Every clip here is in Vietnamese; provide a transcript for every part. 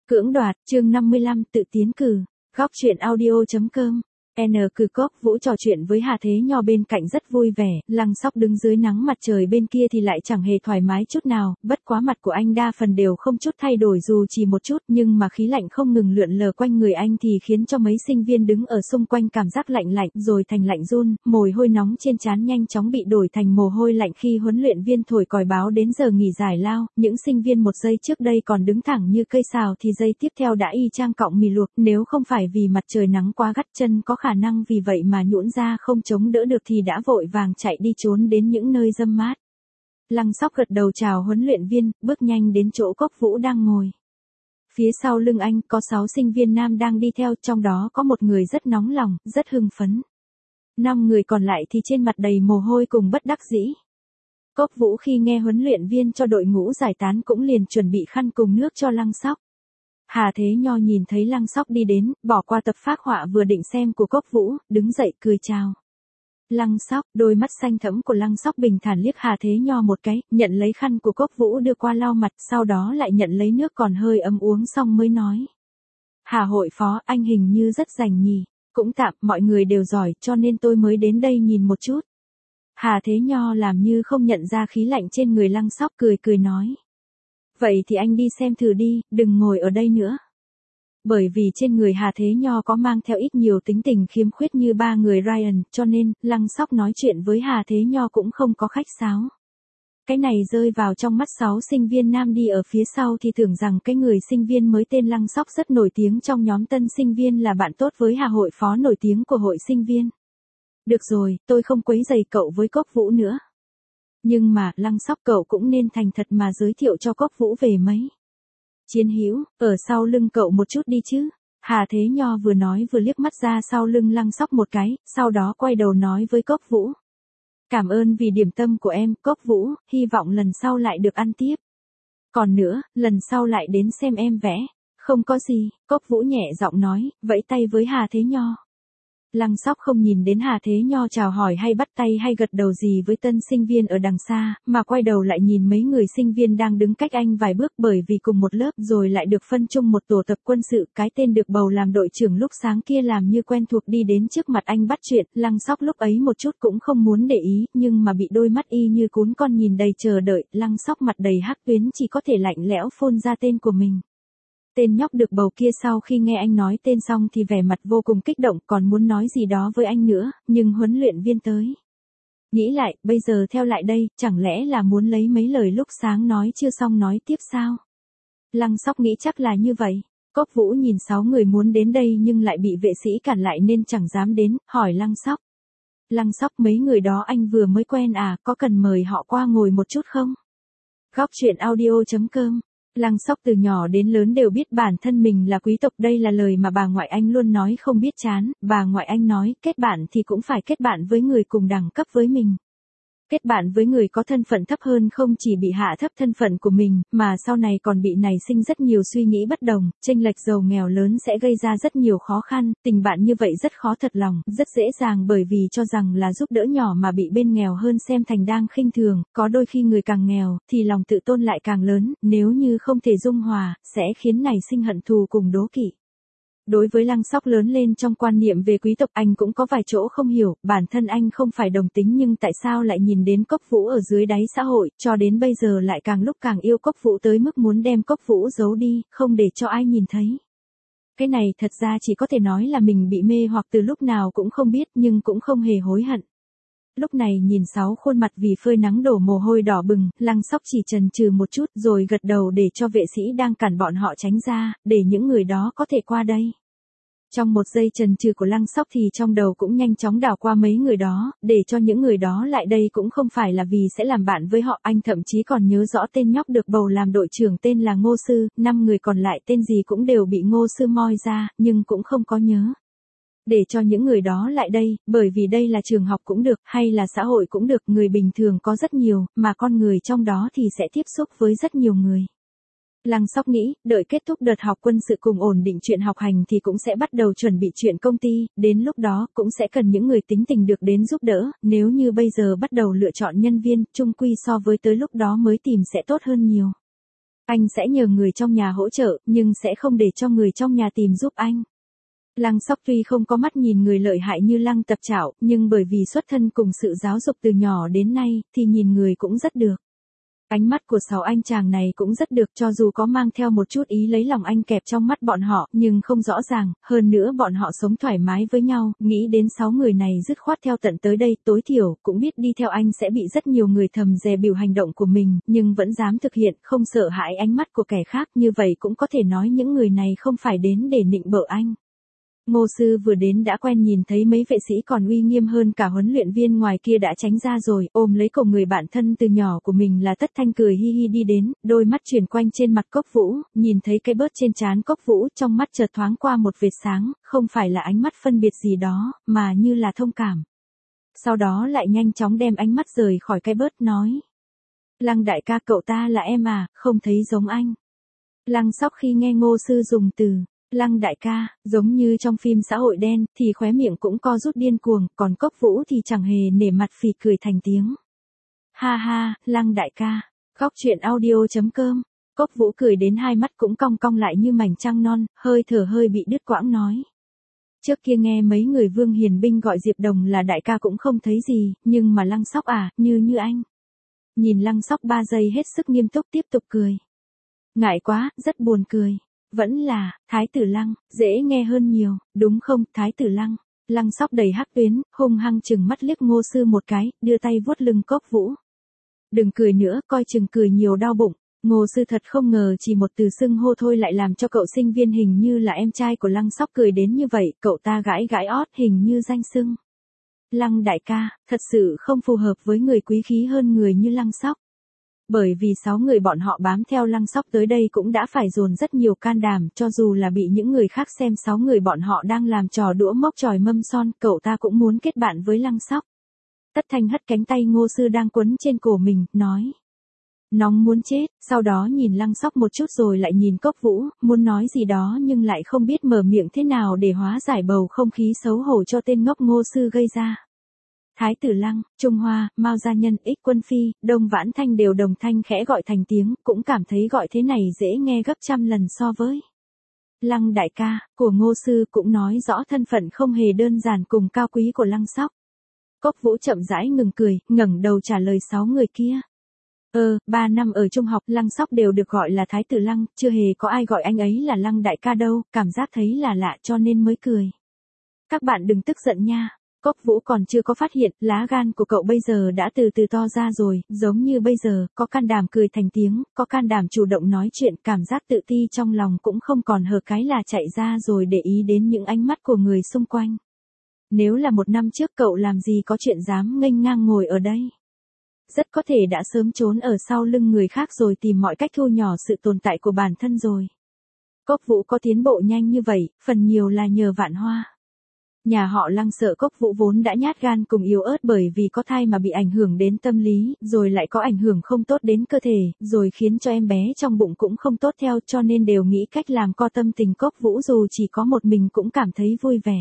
Cưỡng đoạt, chương 55, tự tiến cử. Góc truyện audio.com. Cử Cốc Vũ trò chuyện với Hà Thế Nho bên cạnh rất vui vẻ, Lăng Sóc đứng dưới nắng mặt trời bên kia thì lại chẳng hề thoải mái chút nào, bất quá mặt của anh đa phần đều không chút thay đổi dù chỉ một chút, nhưng mà khí lạnh không ngừng lượn lờ quanh người anh thì khiến cho mấy sinh viên đứng ở xung quanh cảm giác lạnh lạnh rồi thành lạnh run, mồ hôi nóng trên trán nhanh chóng bị đổi thành mồ hôi lạnh khi huấn luyện viên thổi còi báo đến giờ nghỉ giải lao, những sinh viên một giây trước đây còn đứng thẳng như cây sào thì giây tiếp theo đã y chang cọng mì luộc, nếu không phải vì mặt trời nắng quá gắt chân có khả năng vì vậy mà nhũn ra không chống đỡ được thì đã vội vàng chạy đi trốn đến những nơi râm mát. Lăng Sóc gật đầu chào huấn luyện viên, bước nhanh đến chỗ Cốc Vũ đang ngồi. Phía sau lưng anh có 6 sinh viên nam đang đi theo, trong đó có một người rất nóng lòng, rất hưng phấn. 5 người còn lại thì trên mặt đầy mồ hôi cùng bất đắc dĩ. Cốc Vũ khi nghe huấn luyện viên cho đội ngũ giải tán cũng liền chuẩn bị khăn cùng nước cho Lăng Sóc. Hà Thế Nho nhìn thấy Lăng Sóc đi đến, bỏ qua tập phác họa vừa định xem của Cốc Vũ, đứng dậy cười chào. Lăng Sóc, đôi mắt xanh thẫm của Lăng Sóc bình thản liếc Hà Thế Nho một cái, nhận lấy khăn của Cốc Vũ đưa qua lau mặt, sau đó lại nhận lấy nước còn hơi ấm uống xong mới nói. Hà hội phó, anh hình như rất rành nhỉ, cũng tạm, mọi người đều giỏi, cho nên tôi mới đến đây nhìn một chút. Hà Thế Nho làm như không nhận ra khí lạnh trên người Lăng Sóc cười nói. Vậy thì anh đi xem thử đi, đừng ngồi ở đây nữa. Bởi vì trên người Hà Thế Nho có mang theo ít nhiều tính tình khiếm khuyết như ba người Ryan, cho nên, Lăng Sóc nói chuyện với Hà Thế Nho cũng không có khách sáo. Cái này rơi vào trong mắt 6 sinh viên nam đi ở phía sau thì tưởng rằng cái người sinh viên mới tên Lăng Sóc rất nổi tiếng trong nhóm tân sinh viên là bạn tốt với Hà hội phó nổi tiếng của hội sinh viên. Được rồi, tôi không quấy rầy cậu với Cốc Vũ nữa. Nhưng mà, Lăng Sóc cậu cũng nên thành thật mà giới thiệu cho Cốc Vũ về mấy. Chiến hữu, ở sau lưng cậu một chút đi chứ. Hà Thế Nho vừa nói vừa liếc mắt ra sau lưng Lăng Sóc một cái, sau đó quay đầu nói với Cốc Vũ. Cảm ơn vì điểm tâm của em, Cốc Vũ, hy vọng lần sau lại được ăn tiếp. Còn nữa, lần sau lại đến xem em vẽ. Không có gì, Cốc Vũ nhẹ giọng nói, vẫy tay với Hà Thế Nho. Lăng Sóc không nhìn đến Hà Thế Nho chào hỏi hay bắt tay hay gật đầu gì với tân sinh viên ở đằng xa, mà quay đầu lại nhìn mấy người sinh viên đang đứng cách anh vài bước bởi vì cùng một lớp rồi lại được phân chung một tổ tập quân sự, cái tên được bầu làm đội trưởng lúc sáng kia làm như quen thuộc đi đến trước mặt anh bắt chuyện, Lăng Sóc lúc ấy một chút cũng không muốn để ý, nhưng mà bị đôi mắt y như cún con nhìn đầy chờ đợi, Lăng Sóc mặt đầy hắc tuyến chỉ có thể lạnh lẽo phun ra tên của mình. Tên nhóc được bầu kia sau khi nghe anh nói tên xong thì vẻ mặt vô cùng kích động còn muốn nói gì đó với anh nữa, nhưng huấn luyện viên tới. Nghĩ lại, bây giờ theo lại đây, chẳng lẽ là muốn lấy mấy lời lúc sáng nói chưa xong nói tiếp sao? Lăng Sóc nghĩ chắc là như vậy. Cốc Vũ nhìn 6 người muốn đến đây nhưng lại bị vệ sĩ cản lại nên chẳng dám đến, hỏi Lăng Sóc. Lăng Sóc mấy người đó anh vừa mới quen à, có cần mời họ qua ngồi một chút không? Góc truyện audio.com. Lăng Sóc từ nhỏ đến lớn đều biết bản thân mình là quý tộc, đây là lời mà bà ngoại anh luôn nói không biết chán, bà ngoại anh nói, kết bạn thì cũng phải kết bạn với người cùng đẳng cấp với mình. Kết bạn với người có thân phận thấp hơn không chỉ bị hạ thấp thân phận của mình, mà sau này còn bị nảy sinh rất nhiều suy nghĩ bất đồng, chênh lệch giàu nghèo lớn sẽ gây ra rất nhiều khó khăn, tình bạn như vậy rất khó thật lòng, rất dễ dàng bởi vì cho rằng là giúp đỡ nhỏ mà bị bên nghèo hơn xem thành đang khinh thường, có đôi khi người càng nghèo, thì lòng tự tôn lại càng lớn, nếu như không thể dung hòa, sẽ khiến nảy sinh hận thù cùng đố kỵ. Đối với Lăng Sóc lớn lên trong quan niệm về quý tộc anh cũng có vài chỗ không hiểu, bản thân anh không phải đồng tính nhưng tại sao lại nhìn đến Cốc Vũ ở dưới đáy xã hội, cho đến bây giờ lại càng lúc càng yêu Cốc Vũ tới mức muốn đem Cốc Vũ giấu đi, không để cho ai nhìn thấy. Cái này thật ra chỉ có thể nói là mình bị mê hoặc từ lúc nào cũng không biết nhưng cũng không hề hối hận. Lúc này nhìn 6 khuôn mặt vì phơi nắng đổ mồ hôi đỏ bừng, Lăng Sóc chỉ chần chừ một chút rồi gật đầu để cho vệ sĩ đang cản bọn họ tránh ra, để những người đó có thể qua đây. Trong một giây chần chừ của Lăng Sóc thì trong đầu cũng nhanh chóng đảo qua mấy người đó, để cho những người đó lại đây cũng không phải là vì sẽ làm bạn với họ, anh thậm chí còn nhớ rõ tên nhóc được bầu làm đội trưởng tên là Ngô Sư, 5 người còn lại tên gì cũng đều bị Ngô Sư moi ra, nhưng cũng không có nhớ. Để cho những người đó lại đây, bởi vì đây là trường học cũng được, hay là xã hội cũng được, người bình thường có rất nhiều, mà con người trong đó thì sẽ tiếp xúc với rất nhiều người. Lăng Sóc nghĩ, đợi kết thúc đợt học quân sự cùng ổn định chuyện học hành thì cũng sẽ bắt đầu chuẩn bị chuyện công ty, đến lúc đó cũng sẽ cần những người tính tình được đến giúp đỡ, nếu như bây giờ bắt đầu lựa chọn nhân viên, chung quy so với tới lúc đó mới tìm sẽ tốt hơn nhiều. Anh sẽ nhờ người trong nhà hỗ trợ, nhưng sẽ không để cho người trong nhà tìm giúp anh. Lăng Sóc tuy không có mắt nhìn người lợi hại như Lăng Tập Trảo, nhưng bởi vì xuất thân cùng sự giáo dục từ nhỏ đến nay, thì nhìn người cũng rất được. Ánh mắt của 6 anh chàng này cũng rất được, cho dù có mang theo một chút ý lấy lòng anh kẹp trong mắt bọn họ, nhưng không rõ ràng, hơn nữa bọn họ sống thoải mái với nhau, nghĩ đến 6 người này dứt khoát theo tận tới đây, tối thiểu, cũng biết đi theo anh sẽ bị rất nhiều người thầm dè bỉu hành động của mình, nhưng vẫn dám thực hiện, không sợ hãi ánh mắt của kẻ khác, như vậy cũng có thể nói những người này không phải đến để nịnh bợ anh. Ngô Sư vừa đến đã quen nhìn thấy mấy vệ sĩ còn uy nghiêm hơn cả huấn luyện viên ngoài kia đã tránh ra rồi, ôm lấy cổ người bạn thân từ nhỏ của mình là Tất Thanh cười hi hi đi đến, đôi mắt chuyển quanh trên mặt Cốc Vũ, nhìn thấy cái bớt trên trán Cốc Vũ, trong mắt chợt thoáng qua một vệt sáng, không phải là ánh mắt phân biệt gì đó, mà như là thông cảm. Sau đó lại nhanh chóng đem ánh mắt rời khỏi cái bớt nói. Lăng đại ca, cậu ta là em à, không thấy giống anh. Lăng Sóc khi nghe Ngô Sư dùng từ Lăng đại ca, giống như trong phim xã hội đen, thì khóe miệng cũng co rút điên cuồng, còn Cốc Vũ thì chẳng hề nể mặt phì cười thành tiếng. Ha ha, Lăng đại ca. Góc truyện audio.com. Cốc Vũ cười đến hai mắt cũng cong cong lại như mảnh trăng non, hơi thở hơi bị đứt quãng nói. Trước kia nghe mấy người Vương Hiền Binh gọi Diệp Đồng là đại ca cũng không thấy gì, nhưng mà Lăng Sóc à, như anh. Nhìn Lăng Sóc 3 giây hết sức nghiêm túc tiếp tục cười. Ngại quá, rất buồn cười. Vẫn là, Thái tử Lăng, dễ nghe hơn nhiều, đúng không, Thái tử Lăng. Lăng Sóc đầy hắc tuyến, hung hăng chừng mắt liếc Ngô Sư một cái, đưa tay vuốt lưng Cốc Vũ. Đừng cười nữa, coi chừng cười nhiều đau bụng. Ngô Sư thật không ngờ chỉ một từ xưng hô thôi lại làm cho cậu sinh viên hình như là em trai của Lăng Sóc cười đến như vậy, cậu ta gãi gãi ót hình như danh xưng. Lăng đại ca, thật sự không phù hợp với người quý khí hơn người như Lăng Sóc. Bởi vì 6 người bọn họ bám theo Lăng Sóc tới đây cũng đã phải dồn rất nhiều can đảm, cho dù là bị những người khác xem 6 người bọn họ đang làm trò đũa mốc chòi mâm son, cậu ta cũng muốn kết bạn với Lăng Sóc. Tất Thanh hất cánh tay Ngô Sư đang quấn trên cổ mình, nói. Nóng muốn chết, sau đó nhìn Lăng Sóc một chút rồi lại nhìn Cốc Vũ, muốn nói gì đó nhưng lại không biết mở miệng thế nào để hóa giải bầu không khí xấu hổ cho tên ngốc Ngô Sư gây ra. Thái tử Lăng, Trung Hoa, Mao Gia Nhân, Ích Quân Phi, Đông Vãn Thanh đều đồng thanh khẽ gọi thành tiếng, cũng cảm thấy gọi thế này dễ nghe gấp trăm lần so với Lăng đại ca, của Ngô Sư cũng nói rõ thân phận không hề đơn giản cùng cao quý của Lăng Sóc. Cốc Vũ chậm rãi ngừng cười, ngẩng đầu trả lời 6 người kia. 3 năm ở trung học Lăng Sóc đều được gọi là Thái tử Lăng, chưa hề có ai gọi anh ấy là Lăng đại ca đâu, cảm giác thấy là lạ cho nên mới cười. Các bạn đừng tức giận nha. Cốc Vũ còn chưa có phát hiện, lá gan của cậu bây giờ đã từ từ to ra rồi, giống như bây giờ, có can đảm cười thành tiếng, có can đảm chủ động nói chuyện, cảm giác tự ti trong lòng cũng không còn hờ cái là chạy ra rồi để ý đến những ánh mắt của người xung quanh. Nếu là 1 năm trước cậu làm gì có chuyện dám nghênh ngang ngồi ở đây. Rất có thể đã sớm trốn ở sau lưng người khác rồi tìm mọi cách thu nhỏ sự tồn tại của bản thân rồi. Cốc Vũ có tiến bộ nhanh như vậy, phần nhiều là nhờ Vạn Hoa. Nhà họ Lăng sợ Cốc Vũ vốn đã nhát gan cùng yếu ớt bởi vì có thai mà bị ảnh hưởng đến tâm lý, rồi lại có ảnh hưởng không tốt đến cơ thể, rồi khiến cho em bé trong bụng cũng không tốt theo cho nên đều nghĩ cách làm co tâm tình Cốc Vũ dù chỉ có một mình cũng cảm thấy vui vẻ.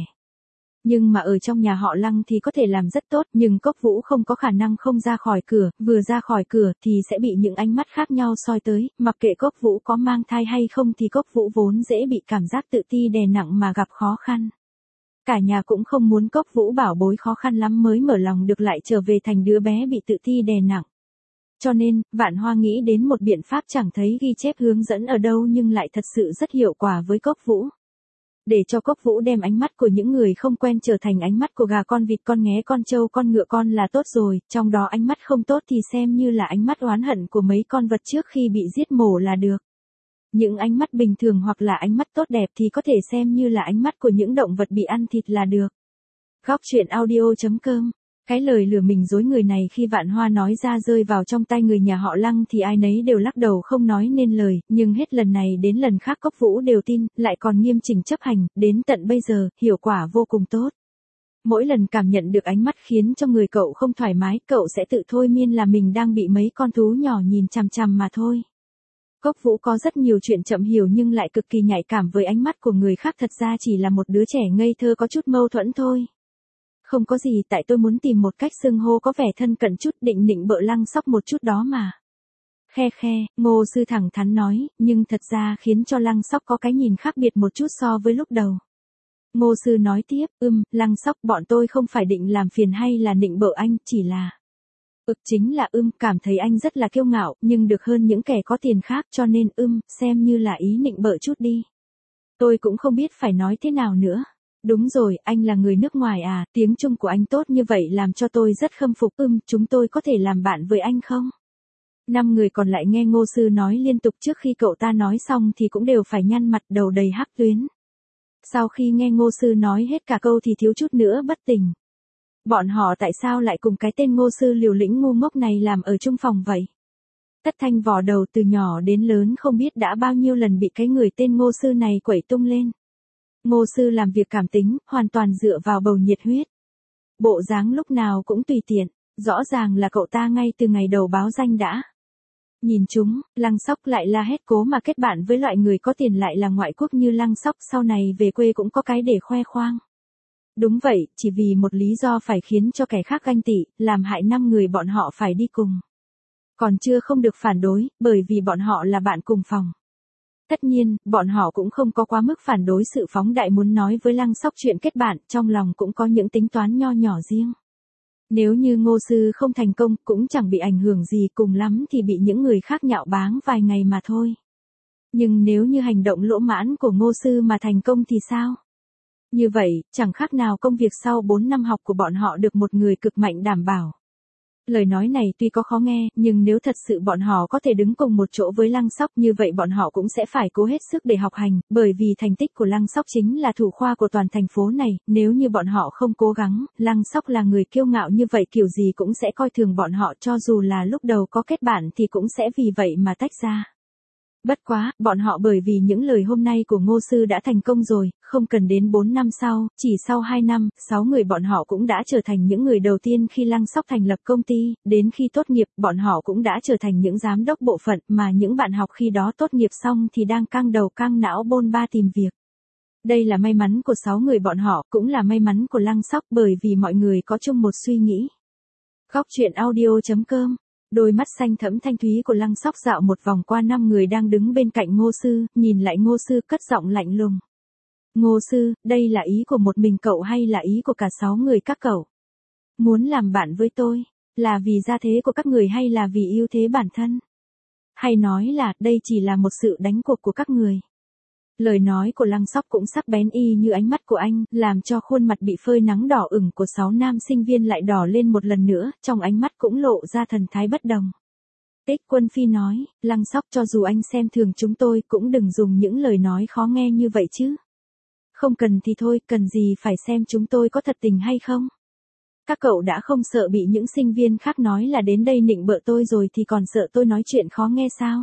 Nhưng mà ở trong nhà họ Lăng thì có thể làm rất tốt, nhưng Cốc Vũ không có khả năng không ra khỏi cửa, vừa ra khỏi cửa thì sẽ bị những ánh mắt khác nhau soi tới, mặc kệ Cốc Vũ có mang thai hay không thì Cốc Vũ vốn dễ bị cảm giác tự ti đè nặng mà gặp khó khăn. Cả nhà cũng không muốn Cốc Vũ bảo bối khó khăn lắm mới mở lòng được lại trở về thành đứa bé bị tự ti đè nặng. Cho nên, Vạn Hoa nghĩ đến một biện pháp chẳng thấy ghi chép hướng dẫn ở đâu nhưng lại thật sự rất hiệu quả với Cốc Vũ. Để cho Cốc Vũ đem ánh mắt của những người không quen trở thành ánh mắt của gà con vịt con nghé con trâu con ngựa con là tốt rồi, trong đó ánh mắt không tốt thì xem như là ánh mắt oán hận của mấy con vật trước khi bị giết mổ là được. Những ánh mắt bình thường hoặc là ánh mắt tốt đẹp thì có thể xem như là ánh mắt của những động vật bị ăn thịt là được. Góc truyện audio.com. Cái lời lừa mình dối người này khi Vạn Hoa nói ra rơi vào trong tay người nhà họ Lăng thì ai nấy đều lắc đầu không nói nên lời, nhưng hết lần này đến lần khác Cốc Vũ đều tin, lại còn nghiêm chỉnh chấp hành, đến tận bây giờ, hiệu quả vô cùng tốt. Mỗi lần cảm nhận được ánh mắt khiến cho người cậu không thoải mái, cậu sẽ tự thôi miên là mình đang bị mấy con thú nhỏ nhìn chằm chằm mà thôi. Cốc Vũ có rất nhiều chuyện chậm hiểu nhưng lại cực kỳ nhạy cảm với ánh mắt của người khác, thật ra chỉ là một đứa trẻ ngây thơ có chút mâu thuẫn thôi. Không có gì, tại tôi muốn tìm một cách xưng hô có vẻ thân cận chút, định nịnh bợ Lăng Sóc một chút đó mà. Khe khe, Ngô Sư thẳng thắn nói, nhưng thật ra khiến cho Lăng Sóc có cái nhìn khác biệt một chút so với lúc đầu. Ngô Sư nói tiếp, Lăng Sóc, bọn tôi không phải định làm phiền hay là nịnh bợ anh, chỉ là... chính là cảm thấy anh rất là kiêu ngạo, nhưng được hơn những kẻ có tiền khác, cho nên xem như là ý nịnh bợ chút đi. Tôi cũng không biết phải nói thế nào nữa. Đúng rồi, anh là người nước ngoài à, tiếng Trung của anh tốt như vậy làm cho tôi rất khâm phục. Chúng tôi có thể làm bạn với anh không? 5 người còn lại nghe Ngô Sư nói liên tục trước khi cậu ta nói xong thì cũng đều phải nhăn mặt, đầu đầy hắc tuyến. Sau khi nghe Ngô Sư nói hết cả câu thì thiếu chút nữa bất tỉnh. Bọn họ tại sao lại cùng cái tên Ngô Sư liều lĩnh ngu ngốc này làm ở chung phòng vậy? Tất Thanh vò đầu từ nhỏ đến lớn không biết đã bao nhiêu lần bị cái người tên Ngô Sư này quẩy tung lên. Ngô Sư làm việc cảm tính, hoàn toàn dựa vào bầu nhiệt huyết. Bộ dáng lúc nào cũng tùy tiện, rõ ràng là cậu ta ngay từ ngày đầu báo danh đã. Nhìn chúng, Lăng Sóc lại la hét cố mà kết bạn với loại người có tiền lại là ngoại quốc như Lăng Sóc, sau này về quê cũng có cái để khoe khoang. Đúng vậy, chỉ vì một lý do phải khiến cho kẻ khác ganh tị, làm hại 5 người bọn họ phải đi cùng. Còn chưa không được phản đối, bởi vì bọn họ là bạn cùng phòng. Tất nhiên, bọn họ cũng không có quá mức phản đối sự phóng đại muốn nói với Lăng Sóc chuyện kết bạn, trong lòng cũng có những tính toán nho nhỏ riêng. Nếu như Ngô Sư không thành công, cũng chẳng bị ảnh hưởng gì, cùng lắm thì bị những người khác nhạo báng vài ngày mà thôi. Nhưng nếu như hành động lỗ mãn của Ngô Sư mà thành công thì sao? Như vậy, chẳng khác nào công việc sau 4 năm học của bọn họ được một người cực mạnh đảm bảo. Lời nói này tuy có khó nghe, nhưng nếu thật sự bọn họ có thể đứng cùng một chỗ với Lăng Sóc như vậy bọn họ cũng sẽ phải cố hết sức để học hành, bởi vì thành tích của Lăng Sóc chính là thủ khoa của toàn thành phố này, nếu như bọn họ không cố gắng, Lăng Sóc là người kiêu ngạo như vậy kiểu gì cũng sẽ coi thường bọn họ, cho dù là lúc đầu có kết bạn thì cũng sẽ vì vậy mà tách ra. Bất quá, bọn họ bởi vì những lời hôm nay của Ngô Sư đã thành công rồi, không cần đến 4 năm sau, chỉ sau 2 năm, 6 người bọn họ cũng đã trở thành những người đầu tiên khi Lăng Sóc thành lập công ty, đến khi tốt nghiệp, bọn họ cũng đã trở thành những giám đốc bộ phận, mà những bạn học khi đó tốt nghiệp xong thì đang căng đầu căng não bôn ba tìm việc. Đây là may mắn của 6 người bọn họ, cũng là may mắn của Lăng Sóc bởi vì mọi người có chung một suy nghĩ. Góc truyện audio.com. Đôi mắt xanh thẫm thanh thúy của Lăng Sóc dạo một vòng qua 5 người đang đứng bên cạnh Ngô Sư, nhìn lại Ngô Sư cất giọng lạnh lùng. Ngô Sư, đây là ý của một mình cậu hay là ý của cả 6 người các cậu? Muốn làm bạn với tôi, là vì gia thế của các người hay là vì ưu thế bản thân? Hay nói là đây chỉ là một sự đánh cuộc của các người? Lời nói của Lăng Sóc cũng sắc bén y như ánh mắt của anh, làm cho khuôn mặt bị phơi nắng đỏ ửng của 6 nam sinh viên lại đỏ lên một lần nữa, trong ánh mắt cũng lộ ra thần thái bất đồng. Tích Quân Phi nói, Lăng Sóc, cho dù anh xem thường chúng tôi cũng đừng dùng những lời nói khó nghe như vậy chứ. Không cần thì thôi, cần gì phải xem chúng tôi có thật tình hay không. Các cậu đã không sợ bị những sinh viên khác nói là đến đây nịnh bợ tôi rồi thì còn sợ tôi nói chuyện khó nghe sao?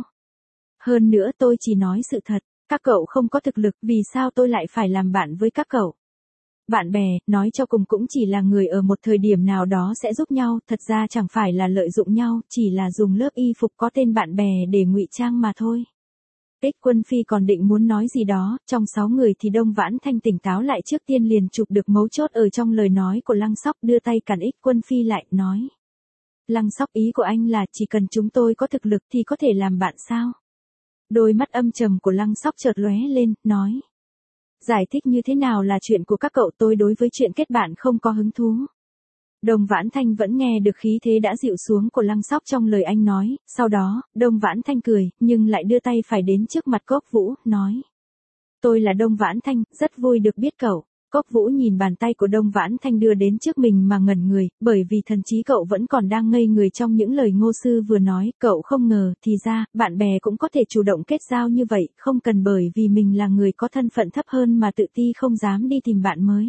Hơn nữa tôi chỉ nói sự thật. Các cậu không có thực lực, vì sao tôi lại phải làm bạn với các cậu? Bạn bè, nói cho cùng cũng chỉ là người ở một thời điểm nào đó sẽ giúp nhau, thật ra chẳng phải là lợi dụng nhau, chỉ là dùng lớp y phục có tên bạn bè để ngụy trang mà thôi. Tích Quân Phi còn định muốn nói gì đó, trong 6 người thì Đông Vãn Thanh tỉnh táo lại trước tiên liền chụp được mấu chốt ở trong lời nói của Lăng Sóc, đưa tay cản Tích Quân Phi lại, nói. Lăng Sóc, ý của anh là chỉ cần chúng tôi có thực lực thì có thể làm bạn sao? Đôi mắt âm trầm của Lăng Sóc chợt lóe lên, nói. Giải thích như thế nào là chuyện của các cậu, tôi đối với chuyện kết bạn không có hứng thú. Đông Vãn Thanh vẫn nghe được khí thế đã dịu xuống của Lăng Sóc trong lời anh nói, sau đó, Đông Vãn Thanh cười, nhưng lại đưa tay phải đến trước mặt Cốc Vũ, nói. Tôi là Đông Vãn Thanh, rất vui được biết cậu. Cốc Vũ nhìn bàn tay của Đông Vãn Thanh đưa đến trước mình mà ngẩn người, bởi vì thần trí cậu vẫn còn đang ngây người trong những lời Ngô Sư vừa nói, cậu không ngờ, thì ra, bạn bè cũng có thể chủ động kết giao như vậy, không cần bởi vì mình là người có thân phận thấp hơn mà tự ti không dám đi tìm bạn mới.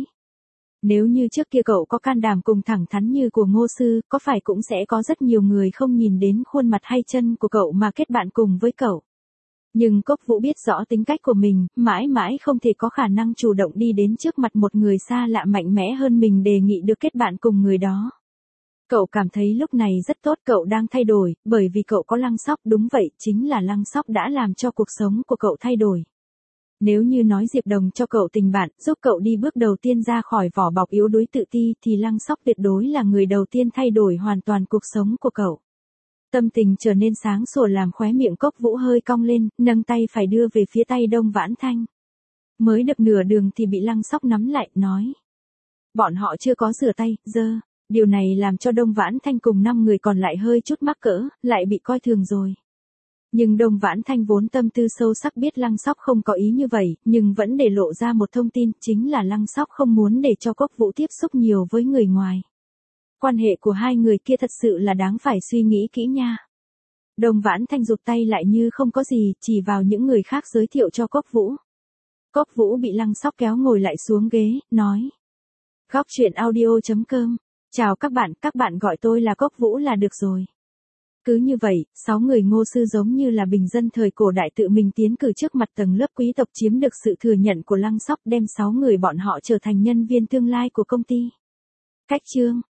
Nếu như trước kia cậu có can đảm cùng thẳng thắn như của Ngô Sư, có phải cũng sẽ có rất nhiều người không nhìn đến khuôn mặt hay chân của cậu mà kết bạn cùng với cậu. Nhưng Cốc Vũ biết rõ tính cách của mình, mãi mãi không thể có khả năng chủ động đi đến trước mặt một người xa lạ mạnh mẽ hơn mình đề nghị được kết bạn cùng người đó. Cậu cảm thấy lúc này rất tốt, cậu đang thay đổi, bởi vì cậu có Lăng Sóc, đúng vậy, chính là Lăng Sóc đã làm cho cuộc sống của cậu thay đổi. Nếu như nói Diệp Đồng cho cậu tình bạn, giúp cậu đi bước đầu tiên ra khỏi vỏ bọc yếu đuối tự ti thì Lăng Sóc tuyệt đối là người đầu tiên thay đổi hoàn toàn cuộc sống của cậu. Tâm tình trở nên sáng sủa làm khóe miệng Cốc Vũ hơi cong lên, nâng tay phải đưa về phía tay Đông Vãn Thanh. Mới được nửa đường thì bị Lăng Sóc nắm lại, nói. Bọn họ chưa có rửa tay, điều này làm cho Đông Vãn Thanh cùng 5 người còn lại hơi chút mắc cỡ, lại bị coi thường rồi. Nhưng Đông Vãn Thanh vốn tâm tư sâu sắc biết Lăng Sóc không có ý như vậy, nhưng vẫn để lộ ra một thông tin, chính là Lăng Sóc không muốn để cho Cốc Vũ tiếp xúc nhiều với người ngoài. Quan hệ của hai người kia thật sự là đáng phải suy nghĩ kỹ nha. Đông Vãn Thanh rụt tay lại như không có gì, chỉ vào những người khác giới thiệu cho Cốc Vũ. Cốc Vũ bị Lăng Sóc kéo ngồi lại xuống ghế, nói. Góc truyện audio.com. Chào các bạn gọi tôi là Cốc Vũ là được rồi. Cứ như vậy, 6 người Ngô sư giống như là bình dân thời cổ đại tự mình tiến cử trước mặt tầng lớp quý tộc chiếm được sự thừa nhận của Lăng Sóc, đem 6 người bọn họ trở thành nhân viên tương lai của công ty. Cách chương